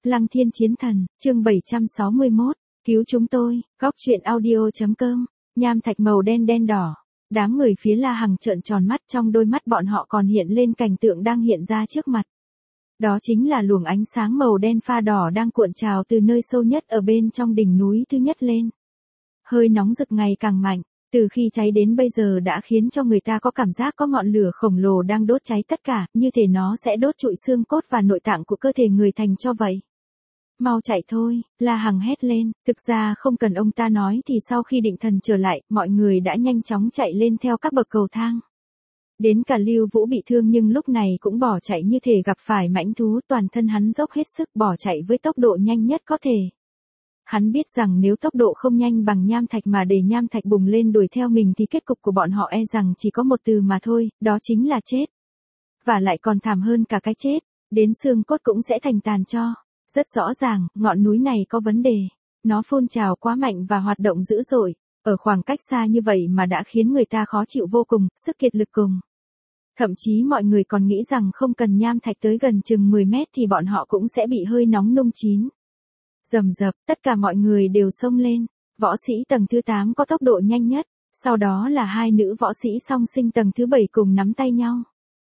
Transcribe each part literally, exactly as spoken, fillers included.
Lăng Thiên Chiến Thần, chương bảy trăm sáu mươi mốt, cứu chúng tôi, góc truyện audio.com, nham thạch màu đen đen đỏ. Đám người phía La Hằng trợn tròn mắt, trong đôi mắt bọn họ còn hiện lên cảnh tượng đang hiện ra trước mặt. Đó chính là luồng ánh sáng màu đen pha đỏ đang cuộn trào từ nơi sâu nhất ở bên trong đỉnh núi thứ nhất lên. Hơi nóng rực ngày càng mạnh, từ khi cháy đến bây giờ đã khiến cho người ta có cảm giác có ngọn lửa khổng lồ đang đốt cháy tất cả, như thể nó sẽ đốt trụi xương cốt và nội tạng của cơ thể người thành cho vậy. Mau chạy thôi, La Hằng hét lên, thực ra không cần ông ta nói thì sau khi định thần trở lại, mọi người đã nhanh chóng chạy lên theo các bậc cầu thang. Đến cả Lưu Vũ bị thương nhưng lúc này cũng bỏ chạy như thể gặp phải mãnh thú, toàn thân hắn dốc hết sức bỏ chạy với tốc độ nhanh nhất có thể. Hắn biết rằng nếu tốc độ không nhanh bằng nham thạch mà để nham thạch bùng lên đuổi theo mình thì kết cục của bọn họ e rằng chỉ có một từ mà thôi, đó chính là chết. Và lại còn thảm hơn cả cái chết, đến xương cốt cũng sẽ thành tàn tro. Rất rõ ràng, ngọn núi này có vấn đề. Nó phun trào quá mạnh và hoạt động dữ dội, ở khoảng cách xa như vậy mà đã khiến người ta khó chịu vô cùng, sức kiệt lực cùng. Thậm chí mọi người còn nghĩ rằng không cần nham thạch tới gần chừng mười mét thì bọn họ cũng sẽ bị hơi nóng nung chín. Rầm rập, tất cả mọi người đều xông lên. Võ sĩ tầng thứ tám có tốc độ nhanh nhất, sau đó là hai nữ võ sĩ song sinh tầng thứ bảy cùng nắm tay nhau.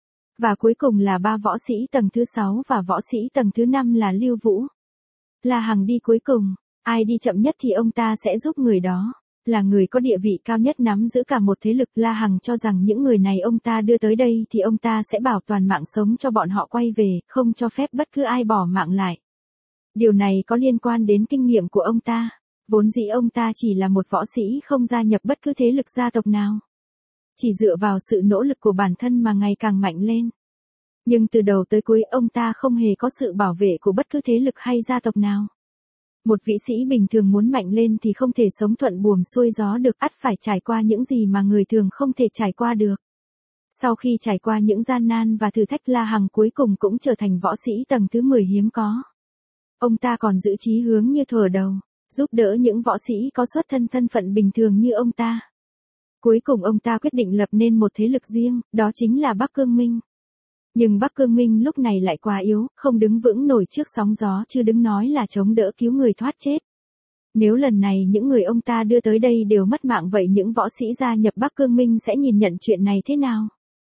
Và cuối cùng là ba võ sĩ tầng thứ sáu và võ sĩ tầng thứ năm là Lưu Vũ. La Hằng đi cuối cùng, ai đi chậm nhất thì ông ta sẽ giúp người đó. Là người có địa vị cao nhất nắm giữ cả một thế lực, La Hằng cho rằng những người này ông ta đưa tới đây thì ông ta sẽ bảo toàn mạng sống cho bọn họ quay về, không cho phép bất cứ ai bỏ mạng lại. Điều này có liên quan đến kinh nghiệm của ông ta. Vốn dĩ ông ta chỉ là một võ sĩ không gia nhập bất cứ thế lực gia tộc nào. Chỉ dựa vào sự nỗ lực của bản thân mà ngày càng mạnh lên. Nhưng từ đầu tới cuối ông ta không hề có sự bảo vệ của bất cứ thế lực hay gia tộc nào. Một võ sĩ bình thường muốn mạnh lên thì không thể sống thuận buồm xuôi gió được, ắt phải trải qua những gì mà người thường không thể trải qua được. Sau khi trải qua những gian nan và thử thách, La Hằng cuối cùng cũng trở thành võ sĩ tầng thứ mười hiếm có. Ông ta còn giữ chí hướng như thuở đầu, giúp đỡ những võ sĩ có xuất thân thân phận bình thường như ông ta. Cuối cùng ông ta quyết định lập nên một thế lực riêng, đó chính là Bắc Cương Minh. Nhưng Bắc Cương Minh lúc này lại quá yếu, không đứng vững nổi trước sóng gió, chứ đừng nói là chống đỡ cứu người thoát chết. Nếu lần này những người ông ta đưa tới đây đều mất mạng, vậy những võ sĩ gia nhập Bắc Cương Minh sẽ nhìn nhận chuyện này thế nào?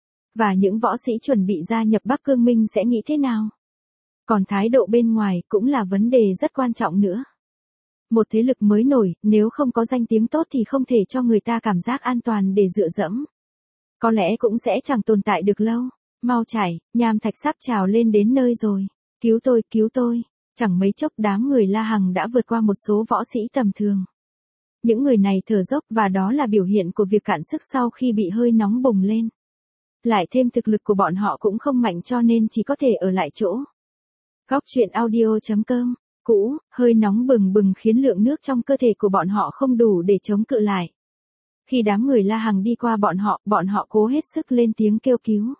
Và những võ sĩ chuẩn bị gia nhập Bắc Cương Minh sẽ nghĩ thế nào? Còn thái độ bên ngoài cũng là vấn đề rất quan trọng nữa. Một thế lực mới nổi, nếu không có danh tiếng tốt thì không thể cho người ta cảm giác an toàn để dựa dẫm. Có lẽ cũng sẽ chẳng tồn tại được lâu. Mau chạy, nham thạch sắp trào lên đến nơi rồi. Cứu tôi, cứu tôi. Chẳng mấy chốc đám người La Hằng đã vượt qua một số võ sĩ tầm thường. Những người này thở dốc và đó là biểu hiện của việc cạn sức sau khi bị hơi nóng bùng lên. Lại thêm thực lực của bọn họ cũng không mạnh cho nên chỉ có thể ở lại chỗ. Góc truyện audio.com, cũ, hơi nóng bừng bừng khiến lượng nước trong cơ thể của bọn họ không đủ để chống cự lại. Khi đám người La Hằng đi qua bọn họ, bọn họ cố hết sức lên tiếng kêu cứu.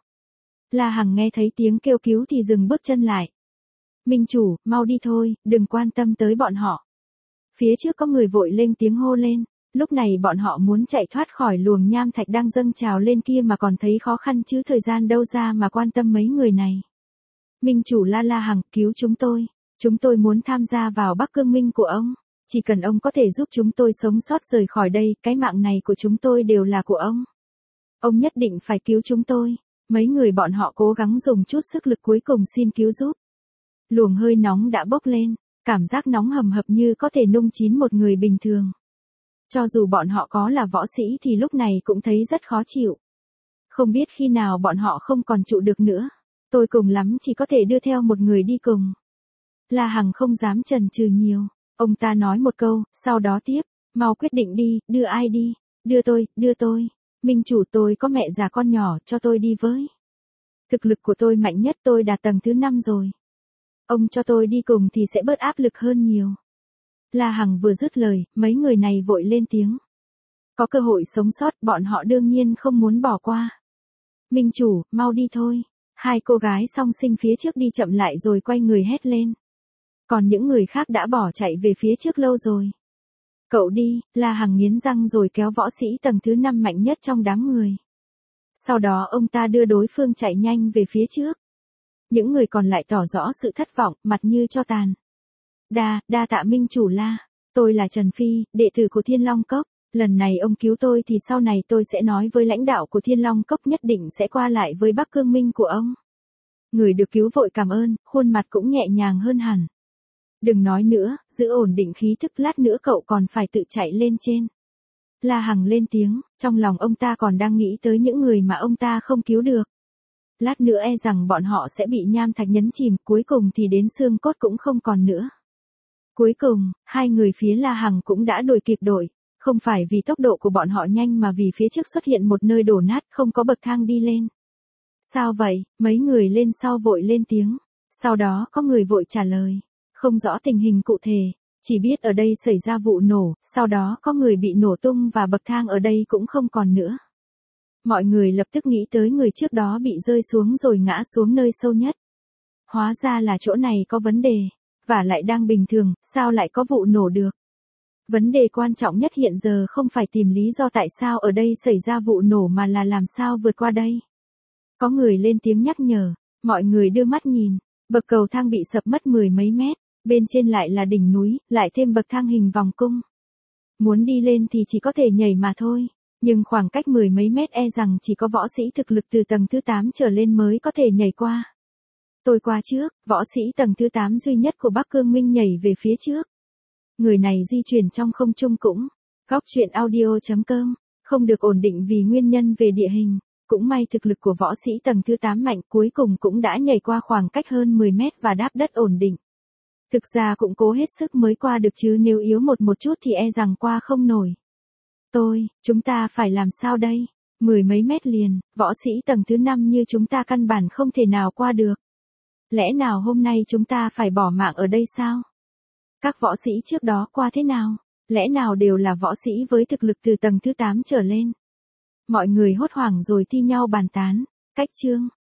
La Hằng nghe thấy tiếng kêu cứu thì dừng bước chân lại. Minh chủ, mau đi thôi, đừng quan tâm tới bọn họ. Phía trước có người vội lên tiếng hô lên. Lúc này bọn họ muốn chạy thoát khỏi luồng nham thạch đang dâng trào lên kia mà còn thấy khó khăn chứ thời gian đâu ra mà quan tâm mấy người này. Minh chủ La La Hằng, cứu chúng tôi. Chúng tôi muốn tham gia vào Bắc Cương Minh của ông. Chỉ cần ông có thể giúp chúng tôi sống sót rời khỏi đây, cái mạng này của chúng tôi đều là của ông. Ông nhất định phải cứu chúng tôi. Mấy người bọn họ cố gắng dùng chút sức lực cuối cùng xin cứu giúp. Luồng hơi nóng đã bốc lên, cảm giác nóng hầm hập như có thể nung chín một người bình thường. Cho dù bọn họ có là võ sĩ thì lúc này cũng thấy rất khó chịu. Không biết khi nào bọn họ không còn trụ được nữa. Tôi cùng lắm chỉ có thể đưa theo một người đi cùng. La Hằng không dám chần chừ nhiều. Ông ta nói một câu, sau đó tiếp, mau quyết định đi, đưa ai đi, đưa tôi, đưa tôi. Minh chủ, tôi có mẹ già con nhỏ, cho tôi đi với. Thực lực của tôi mạnh nhất, tôi đạt tầng thứ năm rồi. Ông cho tôi đi cùng thì sẽ bớt áp lực hơn nhiều. La Hằng vừa dứt lời, mấy người này vội lên tiếng. Có cơ hội sống sót, bọn họ đương nhiên không muốn bỏ qua. Minh chủ, mau đi thôi. Hai cô gái song sinh phía trước đi chậm lại rồi quay người hét lên. Còn những người khác đã bỏ chạy về phía trước lâu rồi. Cậu đi, La Hằng nghiến răng rồi kéo võ sĩ tầng thứ năm mạnh nhất trong đám người. Sau đó ông ta đưa đối phương chạy nhanh về phía trước. Những người còn lại tỏ rõ sự thất vọng, mặt như tro tàn. Đa, đa tạ minh chủ La. Tôi là Trần Phi, đệ tử của Thiên Long Cốc. Lần này ông cứu tôi thì sau này tôi sẽ nói với lãnh đạo của Thiên Long Cốc nhất định sẽ qua lại với Bắc Cương Minh của ông. Người được cứu vội cảm ơn, khuôn mặt cũng nhẹ nhàng hơn hẳn. Đừng nói nữa, giữ ổn định khí thức, lát nữa cậu còn phải tự chạy lên trên. La Hằng lên tiếng, trong lòng ông ta còn đang nghĩ tới những người mà ông ta không cứu được. Lát nữa e rằng bọn họ sẽ bị nham thạch nhấn chìm, cuối cùng thì đến xương cốt cũng không còn nữa. Cuối cùng, hai người phía La Hằng cũng đã đuổi kịp đội, không phải vì tốc độ của bọn họ nhanh mà vì phía trước xuất hiện một nơi đổ nát không có bậc thang đi lên. Sao vậy? Mấy người lên sau vội lên tiếng. Sau đó có người vội trả lời. Không rõ tình hình cụ thể, chỉ biết ở đây xảy ra vụ nổ, sau đó có người bị nổ tung và bậc thang ở đây cũng không còn nữa. Mọi người lập tức nghĩ tới người trước đó bị rơi xuống rồi ngã xuống nơi sâu nhất. Hóa ra là chỗ này có vấn đề, và lại đang bình thường, sao lại có vụ nổ được? Vấn đề quan trọng nhất hiện giờ không phải tìm lý do tại sao ở đây xảy ra vụ nổ mà là làm sao vượt qua đây. Có người lên tiếng nhắc nhở, mọi người đưa mắt nhìn, bậc cầu thang bị sập mất mười mấy mét, bên trên lại là đỉnh núi, lại thêm bậc thang hình vòng cung. Muốn đi lên thì chỉ có thể nhảy mà thôi, nhưng khoảng cách mười mấy mét e rằng chỉ có võ sĩ thực lực từ tầng thứ tám trở lên mới có thể nhảy qua. Tôi qua trước, võ sĩ tầng thứ tám duy nhất của Bắc Cương Minh nhảy về phía trước. Người này di chuyển trong không trung cũng. Góc truyện audio chấm com, không được ổn định vì nguyên nhân về địa hình. Cũng may thực lực của võ sĩ tầng thứ tám mạnh, cuối cùng cũng đã nhảy qua khoảng cách hơn mười mét và đáp đất ổn định. Thực ra cũng cố hết sức mới qua được chứ nếu yếu một một chút thì e rằng qua không nổi. Tôi, chúng ta phải làm sao đây? Mười mấy mét liền, võ sĩ tầng thứ năm như chúng ta căn bản không thể nào qua được. Lẽ nào hôm nay chúng ta phải bỏ mạng ở đây sao? Các võ sĩ trước đó qua thế nào? Lẽ nào đều là võ sĩ với thực lực từ tầng thứ tám trở lên? Mọi người hốt hoảng rồi thi nhau bàn tán. Cách chương